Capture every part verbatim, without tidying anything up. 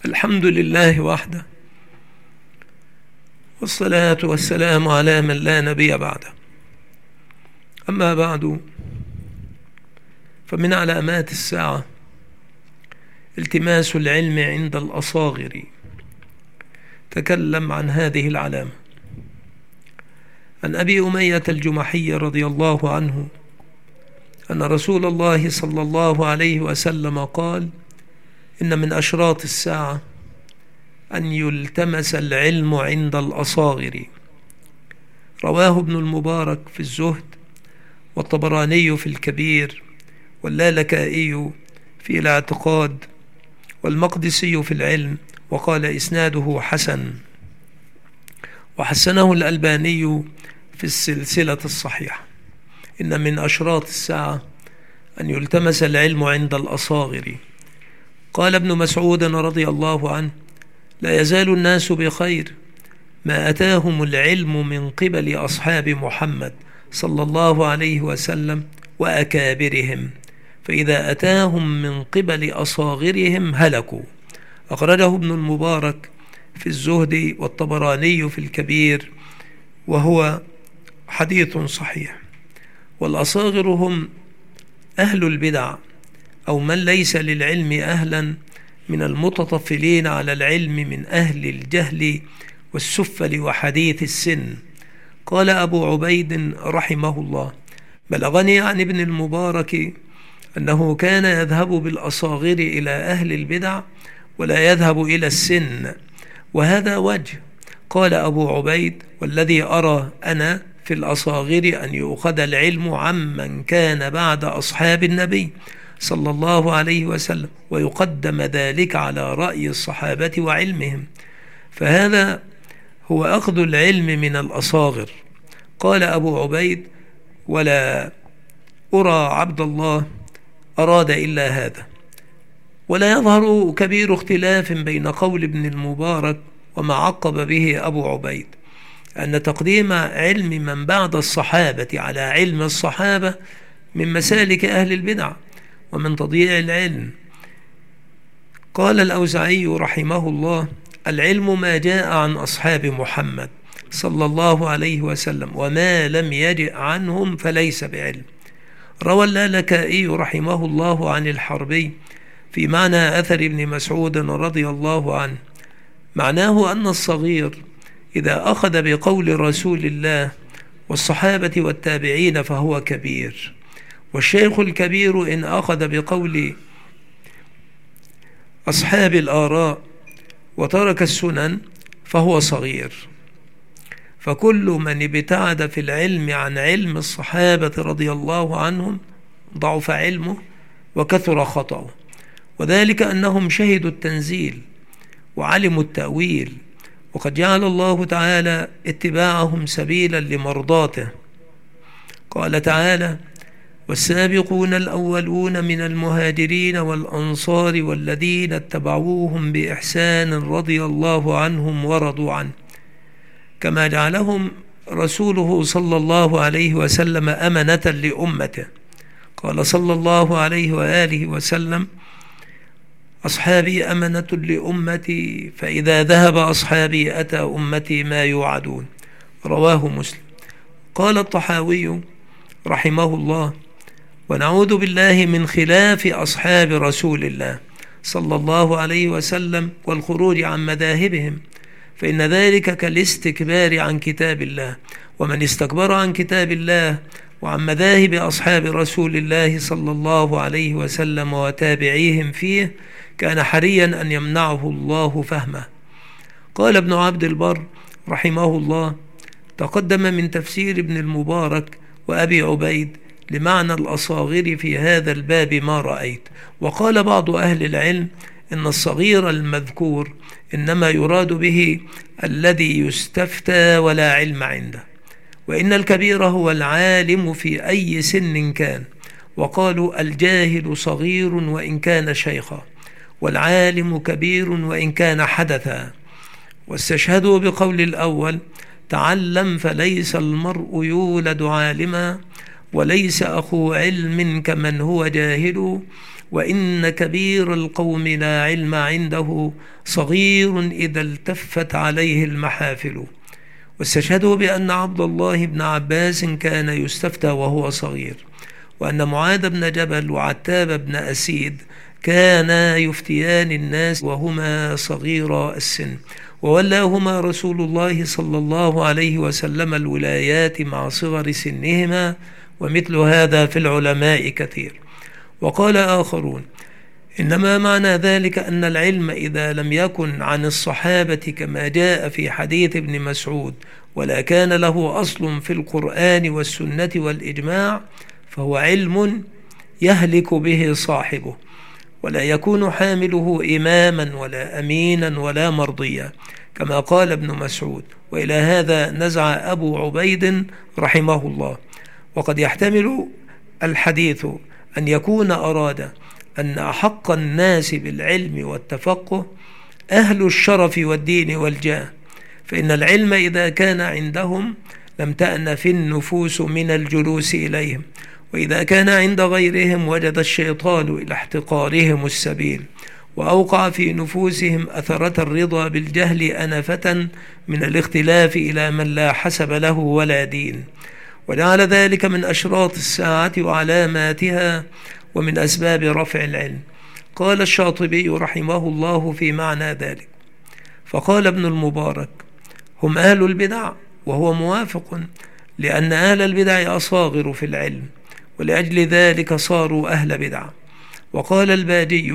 الحمد لله وحده، والصلاة والسلام على من لا نبي بعده. أما بعد، فمن علامات الساعة التماس العلم عند الأصاغر. تكلم عن هذه العلامة عن أبي أمية الجمحي رضي الله عنه أن رسول الله صلى الله عليه وسلم قال: إن من أشراط الساعة أن يلتمس العلم عند الأصاغر. رواه ابن المبارك في الزهد، والطبراني في الكبير، واللالكائي في الاعتقاد، والمقدسي في العلم، وقال إسناده حسن، وحسنه الألباني في السلسلة الصحيحة. إن من أشراط الساعة أن يلتمس العلم عند الأصاغر. قال ابن مسعود رضي الله عنه: لا يزال الناس بخير ما أتاهم العلم من قبل أصحاب محمد صلى الله عليه وسلم وأكابرهم، فإذا أتاهم من قبل أصاغرهم هلكوا. أخرجه ابن المبارك في الزهد، والطبراني في الكبير، وهو حديث صحيح. والأصاغر هم أهل البدع، أو من ليس للعلم أهلا من المتطفلين على العلم من أهل الجهل والسفل وحديث السن. قال أبو عبيد رحمه الله: بلغني عن ابن المبارك أنه كان يذهب بالأصاغر إلى أهل البدع ولا يذهب إلى السن، وهذا وجه. قال أبو عبيد: والذي أرى أنا في الأصاغر أن يؤخذ العلم عمن كان بعد أصحاب النبي صلى الله عليه وسلم، ويقدم ذلك على رأي الصحابة وعلمهم، فهذا هو أخذ العلم من الأصاغر. قال أبو عبيد: ولا أرى عبد الله أراد إلا هذا. ولا يظهر كبير اختلاف بين قول ابن المبارك وما عقب به أبو عبيد، أن تقديم علم من بعد الصحابة على علم الصحابة من مسالك أهل البدع ومن تضييع العلم. قال الأوزاعي رحمه الله: العلم ما جاء عن أصحاب محمد صلى الله عليه وسلم، وما لم يجئ عنهم فليس بعلم. روى اللالكائي رحمه الله عن الحربي في معنى أثر ابن مسعود رضي الله عنه، معناه أن الصغير إذا أخذ بقول رسول الله والصحابة والتابعين فهو كبير، والشيخ الكبير إن أخذ بقول أصحاب الآراء وترك السنن فهو صغير. فكل من ابتعد في العلم عن علم الصحابة رضي الله عنهم ضعف علمه وكثر خطأه، وذلك أنهم شهدوا التنزيل وعلموا التأويل، وقد جعل الله تعالى اتباعهم سبيلا لمرضاته. قال تعالى: والسابقون الأولون من المهاجرين والأنصار والذين اتبعوهم بإحسان رضي الله عنهم ورضوا عنه، كما جعلهم رسوله صلى الله عليه وسلم أمنة لأمته. قال صلى الله عليه وآله وسلم: أصحابي أمنة لأمتي، فإذا ذهب أصحابي أتى أمتي ما يوعدون. رواه مسلم. قال الطحاوي رحمه الله: ونعوذ بالله من خلاف أصحاب رسول الله صلى الله عليه وسلم والخروج عن مذاهبهم، فإن ذلك كالاستكبار عن كتاب الله، ومن استكبر عن كتاب الله وعن مذاهب أصحاب رسول الله صلى الله عليه وسلم وتابعيهم فيه كان حريا أن يمنعه الله فهمه. قال ابن عبد البر رحمه الله: تقدم من تفسير ابن المبارك وأبي عبيد لمعنى الأصاغر في هذا الباب ما رأيت. وقال بعض أهل العلم إن الصغير المذكور إنما يراد به الذي يستفتى ولا علم عنده، وإن الكبير هو العالم في أي سن كان. وقالوا: الجاهل صغير وإن كان شيخا، والعالم كبير وإن كان حدثا. واستشهدوا بقول الأول: تعلم فليس المرء يولد عالما، وليس أخو علم كمن هو جاهل، وإن كبير القوم لا علم عنده صغير إذا التفت عليه المحافل. واستشهدوا بأن عبد الله بن عباس كان يستفتى وهو صغير، وأن معاذ بن جبل وعتاب بن أسيد كانا يفتيان الناس وهما صغيرا السن، وولاهما رسول الله صلى الله عليه وسلم الولايات مع صغر سنهما، ومثل هذا في العلماء كثير. وقال آخرون: إنما معنى ذلك أن العلم إذا لم يكن عن الصحابة كما جاء في حديث ابن مسعود، ولا كان له أصل في القرآن والسنة والإجماع، فهو علم يهلك به صاحبه، ولا يكون حامله إماما ولا أمينا ولا مرضيا، كما قال ابن مسعود. وإلى هذا نزع أبو عبيد رحمه الله. وقد يحتمل الحديث أن يكون أراد أن أحق الناس بالعلم والتفقه أهل الشرف والدين والجاه، فإن العلم إذا كان عندهم لم تأنف النفوس من الجلوس إليهم، وإذا كان عند غيرهم وجد الشيطان إلى احتقارهم السبيل، وأوقع في نفوسهم أثرة الرضا بالجهل أنفة من الاختلاف إلى من لا حسب له ولا دين، وجعل ذلك من أشراط الساعة وعلاماتها ومن أسباب رفع العلم. قال الشاطبي رحمه الله في معنى ذلك: فقال ابن المبارك: هم أهل البدع، وهو موافق، لأن أهل البدع أصاغر في العلم، ولأجل ذلك صاروا أهل بدع. وقال الباجي: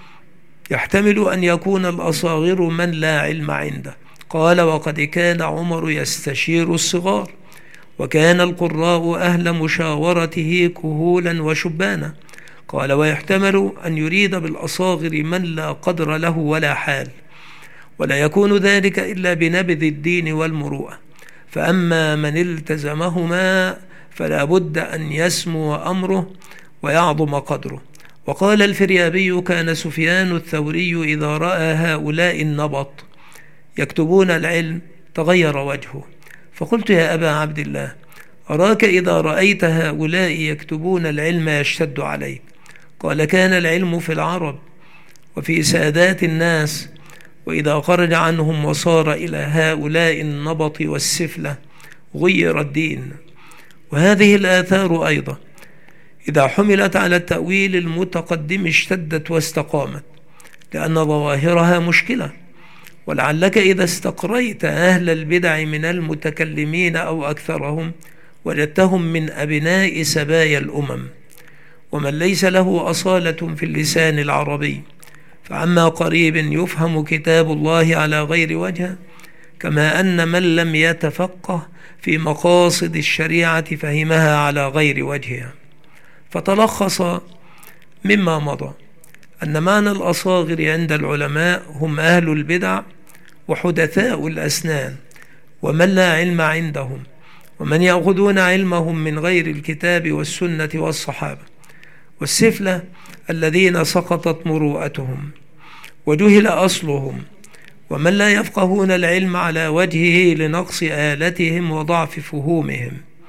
يحتمل أن يكون الأصاغر من لا علم عنده. قال: وقد كان عمر يستشير الصغار، وكان القراء أهل مشاورته كهولا وشبانا. قال: ويحتمل أن يريد بالأصاغر من لا قدر له ولا حال، ولا يكون ذلك إلا بنبذ الدين والمروءة، فأما من التزمهما فلا بد أن يسمو أمره ويعظم قدره. وقال الفريابي: كان سفيان الثوري إذا رأى هؤلاء النبط يكتبون العلم تغير وجهه، فقلت: يا أبا عبد الله، أراك إذا رأيت هؤلاء يكتبون العلم يشتد عليك. قال: كان العلم في العرب وفي سادات الناس، وإذا خرج عنهم وصار إلى هؤلاء النبط والسفلة غير الدين. وهذه الآثار أيضا إذا حملت على التأويل المتقدم اشتدت واستقامت، لأن ظواهرها مشكلة. ولعلك إذا استقريت أهل البدع من المتكلمين أو أكثرهم وجدتهم من أبناء سبايا الأمم، ومن ليس له أصالة في اللسان العربي، فعما قريب يفهم كتاب الله على غير وجه، كما أن من لم يتفقه في مقاصد الشريعة فهمها على غير وجهها. فتلخص مما مضى أن معنى الأصاغر عند العلماء هم أهل البدع وحدثاء الأسنان، ومن لا علم عندهم، ومن يأخذون علمهم من غير الكتاب والسنة والصحابة. والسفلة الذين سقطت مروءتهم وجهل أصلهم، ومن لا يفقهون العلم على وجهه لنقص آلتهم وضعف فهومهم.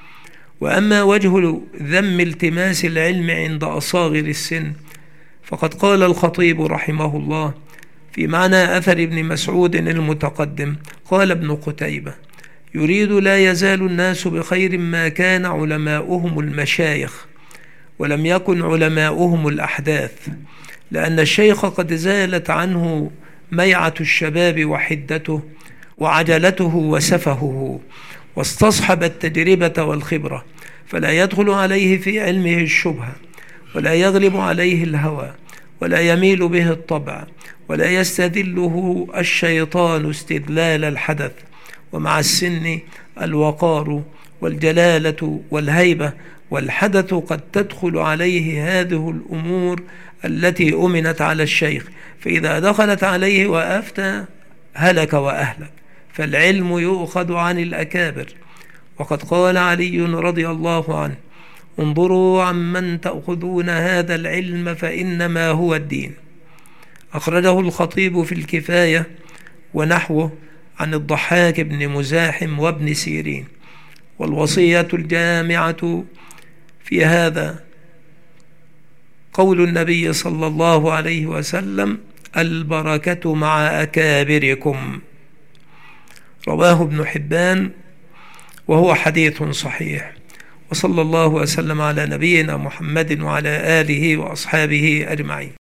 وأما وجه ذم التماس العلم عند أصاغر السن، فقد قال الخطيب رحمه الله في معنى أثر ابن مسعود المتقدم: قال ابن قتيبة: يريد لا يزال الناس بخير ما كان علماؤهم المشايخ، ولم يكن علماؤهم الأحداث، لأن الشيخ قد زالت عنه ميعة الشباب وحدته وعجلته وسفهه، واستصحب التجربة والخبرة، فلا يدخل عليه في علمه الشبهة، ولا يغلب عليه الهوى، ولا يميل به الطبع، ولا يستذله الشيطان استذلال الحدث. ومع السن الوقار والجلالة والهيبة، والحدث قد تدخل عليه هذه الأمور التي أمنت على الشيخ، فإذا دخلت عليه وأفتى هلك وأهلك. فالعلم يؤخذ عن الأكابر، وقد قال علي رضي الله عنه: انظروا عمن تأخذون هذا العلم فإنما هو الدين. أخرجه الخطيب في الكفاية ونحوه عن الضحاك بن مزاحم وابن سيرين. والوصية الجامعة في هذا قول النبي صلى الله عليه وسلم: البركة مع أكابركم. رواه ابن حبان وهو حديث صحيح. وصلى الله وسلم على نبينا محمد وعلى آله وأصحابه أجمعين.